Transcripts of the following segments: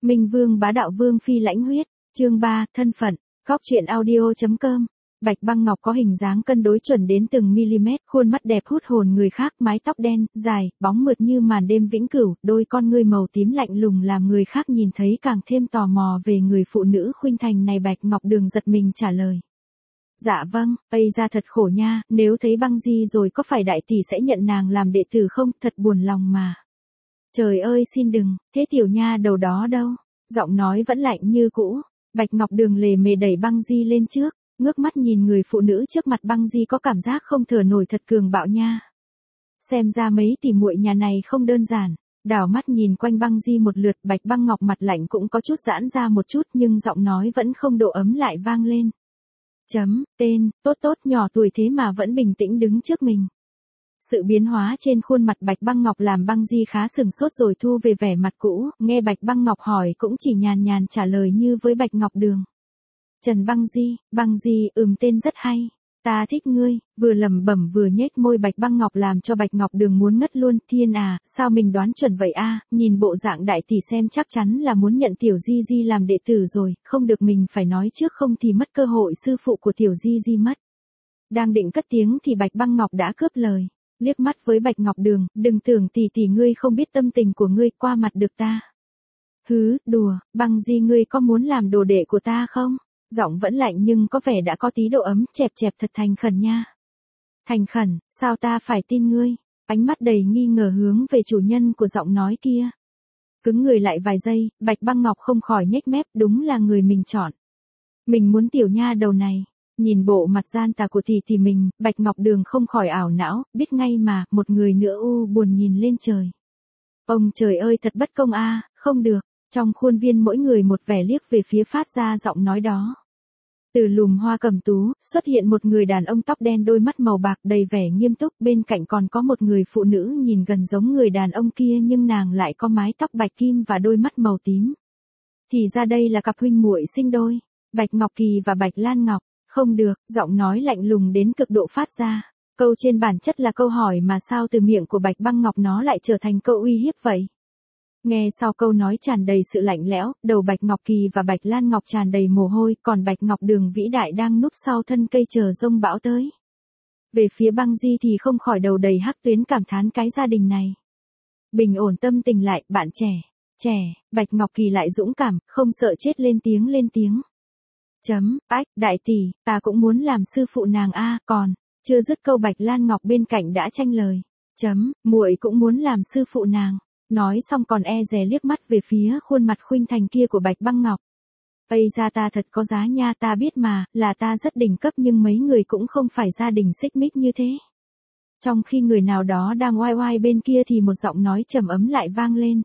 Minh Vương bá đạo vương phi lãnh huyết, chương 3, thân phận, góc truyện audio.com. Bạch Băng Ngọc có hình dáng cân đối chuẩn đến từng mm, khuôn mắt đẹp hút hồn người khác, mái tóc đen, dài, bóng mượt như màn đêm vĩnh cửu, đôi con ngươi màu tím lạnh lùng làm người khác nhìn thấy càng thêm tò mò về người phụ nữ khuynh thành này. Bạch Ngọc Đường giật mình trả lời. Dạ vâng, Ây ra thật khổ nha, nếu thấy Băng Di rồi có phải đại tỷ sẽ nhận nàng làm đệ tử không, thật buồn lòng mà. Trời ơi xin đừng, thế tiểu nha đầu đó đâu? Giọng nói vẫn lạnh như cũ. Bạch Ngọc Đường lề mề đẩy Băng Di lên trước, ngước mắt nhìn người phụ nữ trước mặt. Băng Di có cảm giác không thở nổi, thật cường bạo nha. Xem ra mấy tỷ muội nhà này không đơn giản. Đảo mắt nhìn quanh Băng Di một lượt, Bạch Băng Ngọc mặt lạnh cũng có chút giãn ra một chút, nhưng giọng nói vẫn không độ ấm lại vang lên. Tên, tốt nhỏ tuổi thế mà vẫn bình tĩnh đứng trước mình. Sự biến hóa trên khuôn mặt Bạch Băng Ngọc làm Băng Di khá sừng sốt rồi thu về vẻ mặt cũ, nghe Bạch Băng Ngọc hỏi cũng chỉ nhàn nhàn trả lời như với Bạch Ngọc Đường. Trần Băng Di, tên rất hay, ta thích ngươi, vừa lẩm bẩm vừa nhếch môi. Bạch Băng Ngọc làm cho Bạch Ngọc Đường muốn ngất luôn. Thiên à, sao mình đoán chuẩn vậy a? Nhìn bộ dạng đại tỷ xem chắc chắn là muốn nhận tiểu Di làm đệ tử rồi, không được, mình phải nói trước không thì mất cơ hội sư phụ của tiểu Di mất. Đang định cất tiếng thì Bạch Băng Ngọc đã cướp lời, liếc mắt với Bạch Ngọc Đường, đừng tưởng tỷ ngươi không biết tâm tình của ngươi, qua mặt được ta. Hứ, đùa, Băng Di ngươi có muốn làm đồ đệ của ta không? Giọng vẫn lạnh nhưng có vẻ đã có tí độ ấm, chẹp thật thành khẩn nha. Thành khẩn, sao ta phải tin ngươi? Ánh mắt đầy nghi ngờ hướng về chủ nhân của giọng nói kia. Cứng người lại vài giây, Bạch Băng Ngọc không khỏi nhếch mép, đúng là người mình chọn. Mình muốn tiểu nha đầu này. Nhìn bộ mặt gian tà của tỷ mình, Bạch Ngọc Đường không khỏi ảo não, biết ngay mà, một người nữa buồn nhìn lên trời. Ông trời ơi thật bất công a, không được. Trong khuôn viên mỗi người một vẻ liếc về phía phát ra giọng nói đó. Từ lùm hoa cẩm tú, xuất hiện một người đàn ông tóc đen, đôi mắt màu bạc đầy vẻ nghiêm túc, bên cạnh còn có một người phụ nữ nhìn gần giống người đàn ông kia nhưng nàng lại có mái tóc bạch kim và đôi mắt màu tím. Thì ra đây là cặp huynh muội sinh đôi, Bạch Ngọc Kỳ và Bạch Lan Ngọc. Không được, giọng nói lạnh lùng đến cực độ phát ra. Câu trên bản chất là câu hỏi mà sao từ miệng của Bạch Băng Ngọc nó lại trở thành câu uy hiếp vậy? Nghe sau câu nói tràn đầy sự lạnh lẽo, đầu Bạch Ngọc Kỳ và Bạch Lan Ngọc tràn đầy mồ hôi, còn Bạch Ngọc Đường vĩ đại đang núp sau thân cây chờ giông bão tới. Về phía Băng Di thì không khỏi đầu đầy hắc tuyến, cảm thán cái gia đình này. Bình ổn tâm tình lại, bạn trẻ, Bạch Ngọc Kỳ lại dũng cảm, không sợ chết lên tiếng. Đại tỷ, ta cũng muốn làm sư phụ nàng a, còn, chưa dứt câu Bạch Lan Ngọc bên cạnh đã tranh lời. Muội cũng muốn làm sư phụ nàng. Nói xong còn e dè liếc mắt về phía khuôn mặt khuynh thành kia của Bạch Băng Ngọc. Ây ra ta thật có giá nha, ta biết mà, là ta rất đỉnh cấp nhưng mấy người cũng không phải gia đình xích mích như thế. Trong khi người nào đó đang oai bên kia thì một giọng nói trầm ấm lại vang lên.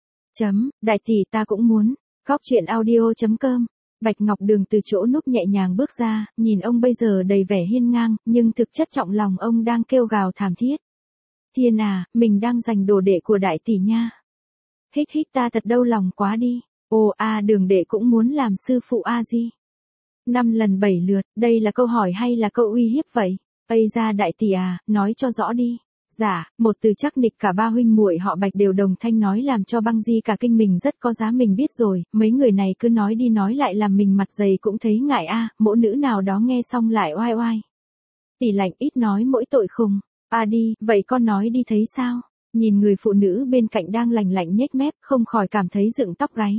Đại tỷ ta cũng muốn, góc truyện audio.com. Bạch Ngọc Đường từ chỗ núp nhẹ nhàng bước ra, nhìn ông bây giờ đầy vẻ hiên ngang, nhưng thực chất trọng lòng ông đang kêu gào thảm thiết. Thiên à, mình đang giành đồ đệ của đại tỷ nha. Hít ta thật đau lòng quá đi. Đường đệ cũng muốn làm sư phụ a Di. 5 lần 7 lượt, đây là câu hỏi hay là câu uy hiếp vậy? Ây ra đại tỷ à, nói cho rõ đi. Dạ, một từ chắc nịch cả ba huynh muội họ Bạch đều đồng thanh nói làm cho Băng Di cả kinh. Mình rất có giá, mình biết rồi, mấy người này cứ nói đi nói lại làm mình mặt dày cũng thấy ngại a. Mỗ nữ nào đó nghe xong lại oai. Tỷ lạnh ít nói mỗi tội khùng. Đi, vậy con nói đi thấy sao? Nhìn người phụ nữ bên cạnh đang lạnh nhếch mép, không khỏi cảm thấy dựng tóc gáy.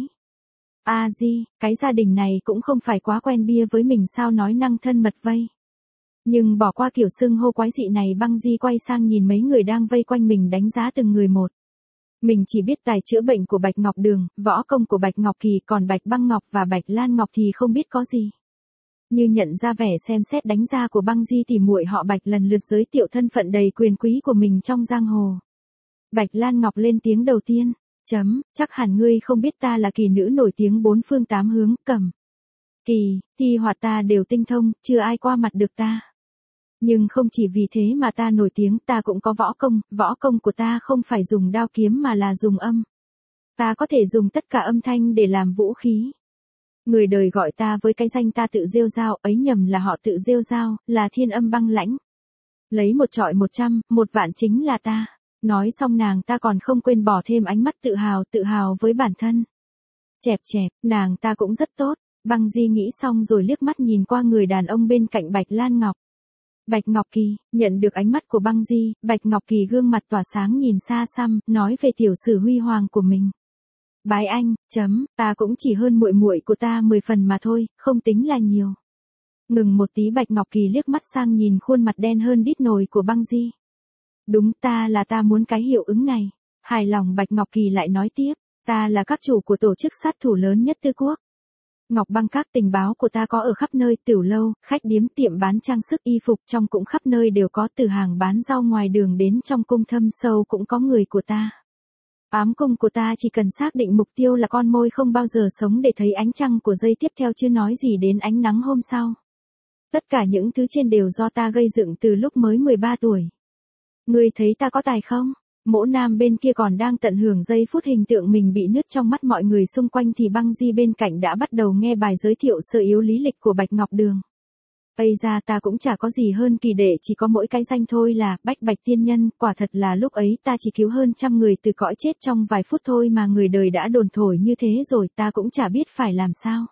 Di, cái gia đình này cũng không phải quá quen bia với mình sao, nói năng thân mật vây. Nhưng bỏ qua kiểu xưng hô quái dị này, Băng Di quay sang nhìn mấy người đang vây quanh mình, đánh giá từng người một. Mình chỉ biết tài chữa bệnh của Bạch Ngọc Đường, võ công của Bạch Ngọc Kỳ, còn Bạch Băng Ngọc và Bạch Lan Ngọc thì không biết có gì. Như nhận ra vẻ xem xét đánh giá của Băng Di thì muội họ Bạch lần lượt giới thiệu thân phận đầy quyền quý của mình trong giang hồ. Bạch Lan Ngọc lên tiếng đầu tiên. Chắc hẳn ngươi không biết ta là kỳ nữ nổi tiếng bốn phương tám hướng, Cẩm Kỳ, thi hoạt ta đều tinh thông, chưa ai qua mặt được ta. Nhưng không chỉ vì thế mà ta nổi tiếng, ta cũng có võ công của ta không phải dùng đao kiếm mà là dùng âm. Ta có thể dùng tất cả âm thanh để làm vũ khí. Người đời gọi ta với cái danh ta tự rêu rao, ấy nhầm là họ tự rêu rao, là Thiên Âm Băng Lãnh. Lấy một trọi 100, 1 vạn chính là ta. Nói xong nàng ta còn không quên bỏ thêm ánh mắt tự hào với bản thân. Chẹp chẹp, nàng ta cũng rất tốt. Băng Di nghĩ xong rồi liếc mắt nhìn qua người đàn ông bên cạnh Bạch Lan Ngọc. Bạch Ngọc Kỳ, nhận được ánh mắt của Băng Di, Bạch Ngọc Kỳ gương mặt tỏa sáng nhìn xa xăm, nói về tiểu sử huy hoàng của mình. Bái anh, ta cũng chỉ hơn muội muội của ta 10 phần mà thôi, không tính là nhiều. Ngừng một tí Bạch Ngọc Kỳ liếc mắt sang nhìn khuôn mặt đen hơn đít nồi của Băng Di. Đúng, ta muốn cái hiệu ứng này. Hài lòng Bạch Ngọc Kỳ lại nói tiếp, ta là các chủ của tổ chức sát thủ lớn nhất Tư Quốc. Ngọc Băng các tình báo của ta có ở khắp nơi, tiểu lâu, khách điếm, tiệm bán trang sức y phục trong cũng khắp nơi đều có, từ hàng bán rau ngoài đường đến trong cung thâm sâu cũng có người của ta. Ám cung của ta chỉ cần xác định mục tiêu là con môi không bao giờ sống để thấy ánh trăng của giây tiếp theo chứ nói gì đến ánh nắng hôm sau. Tất cả những thứ trên đều do ta gây dựng từ lúc mới 13 tuổi. Ngươi thấy ta có tài không? Mỗ nam bên kia còn đang tận hưởng giây phút hình tượng mình bị nứt trong mắt mọi người xung quanh thì Băng Di bên cạnh đã bắt đầu nghe bài giới thiệu sơ yếu lý lịch của Bạch Ngọc Đường. Ây ra ta cũng chả có gì hơn kỳ đệ, chỉ có mỗi cái danh thôi là Bạch tiên nhân, quả thật là lúc ấy ta chỉ cứu hơn 100 người từ cõi chết trong vài phút thôi mà người đời đã đồn thổi như thế rồi, ta cũng chả biết phải làm sao.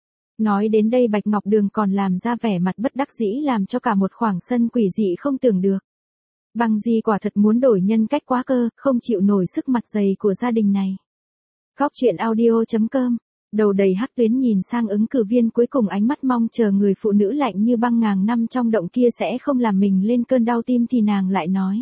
Nói đến đây Bạch Ngọc Đường còn làm ra vẻ mặt bất đắc dĩ làm cho cả một khoảng sân quỷ dị không tưởng được. Băng Di quả thật muốn đổi nhân cách quá cơ, không chịu nổi sức mặt dày của gia đình này. Góc truyện audio.com. Đầu đầy hắc tuyến nhìn sang ứng cử viên cuối cùng, ánh mắt mong chờ người phụ nữ lạnh như băng ngàn năm trong động kia sẽ không làm mình lên cơn đau tim thì nàng lại nói.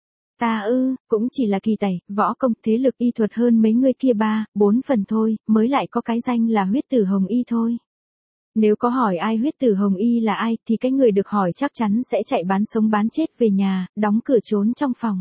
Ta cũng chỉ là kỳ tẩy, võ công, thế lực y thuật hơn mấy người kia 3-4 phần thôi, mới lại có cái danh là huyết tử hồng y thôi. Nếu có hỏi ai huyết tử hồng y là ai thì cái người được hỏi chắc chắn sẽ chạy bán sống bán chết về nhà, đóng cửa trốn trong phòng.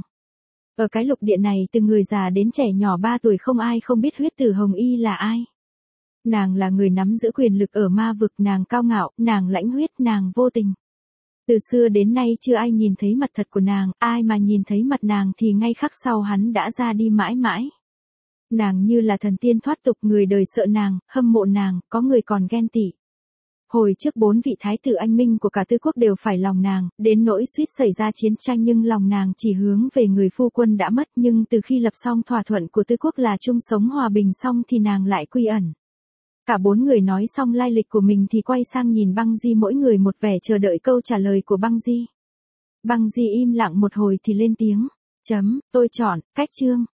Ở cái lục địa này từ người già đến trẻ nhỏ 3 tuổi không ai không biết huyết tử hồng y là ai. Nàng là người nắm giữ quyền lực ở ma vực, nàng cao ngạo, nàng lãnh huyết, nàng vô tình. Từ xưa đến nay chưa ai nhìn thấy mặt thật của nàng, ai mà nhìn thấy mặt nàng thì ngay khắc sau hắn đã ra đi mãi mãi. Nàng như là thần tiên thoát tục, người đời sợ nàng, hâm mộ nàng, có người còn ghen tị. Hồi trước 4 vị thái tử anh minh của cả Tư Quốc đều phải lòng nàng, đến nỗi suýt xảy ra chiến tranh nhưng lòng nàng chỉ hướng về người phu quân đã mất, nhưng từ khi lập xong thỏa thuận của Tư Quốc là chung sống hòa bình xong thì nàng lại quy ẩn. Cả 4 người nói xong lai lịch của mình thì quay sang nhìn Băng Di, mỗi người một vẻ chờ đợi câu trả lời của Băng Di. Băng Di im lặng một hồi thì lên tiếng. Tôi chọn, cách chương.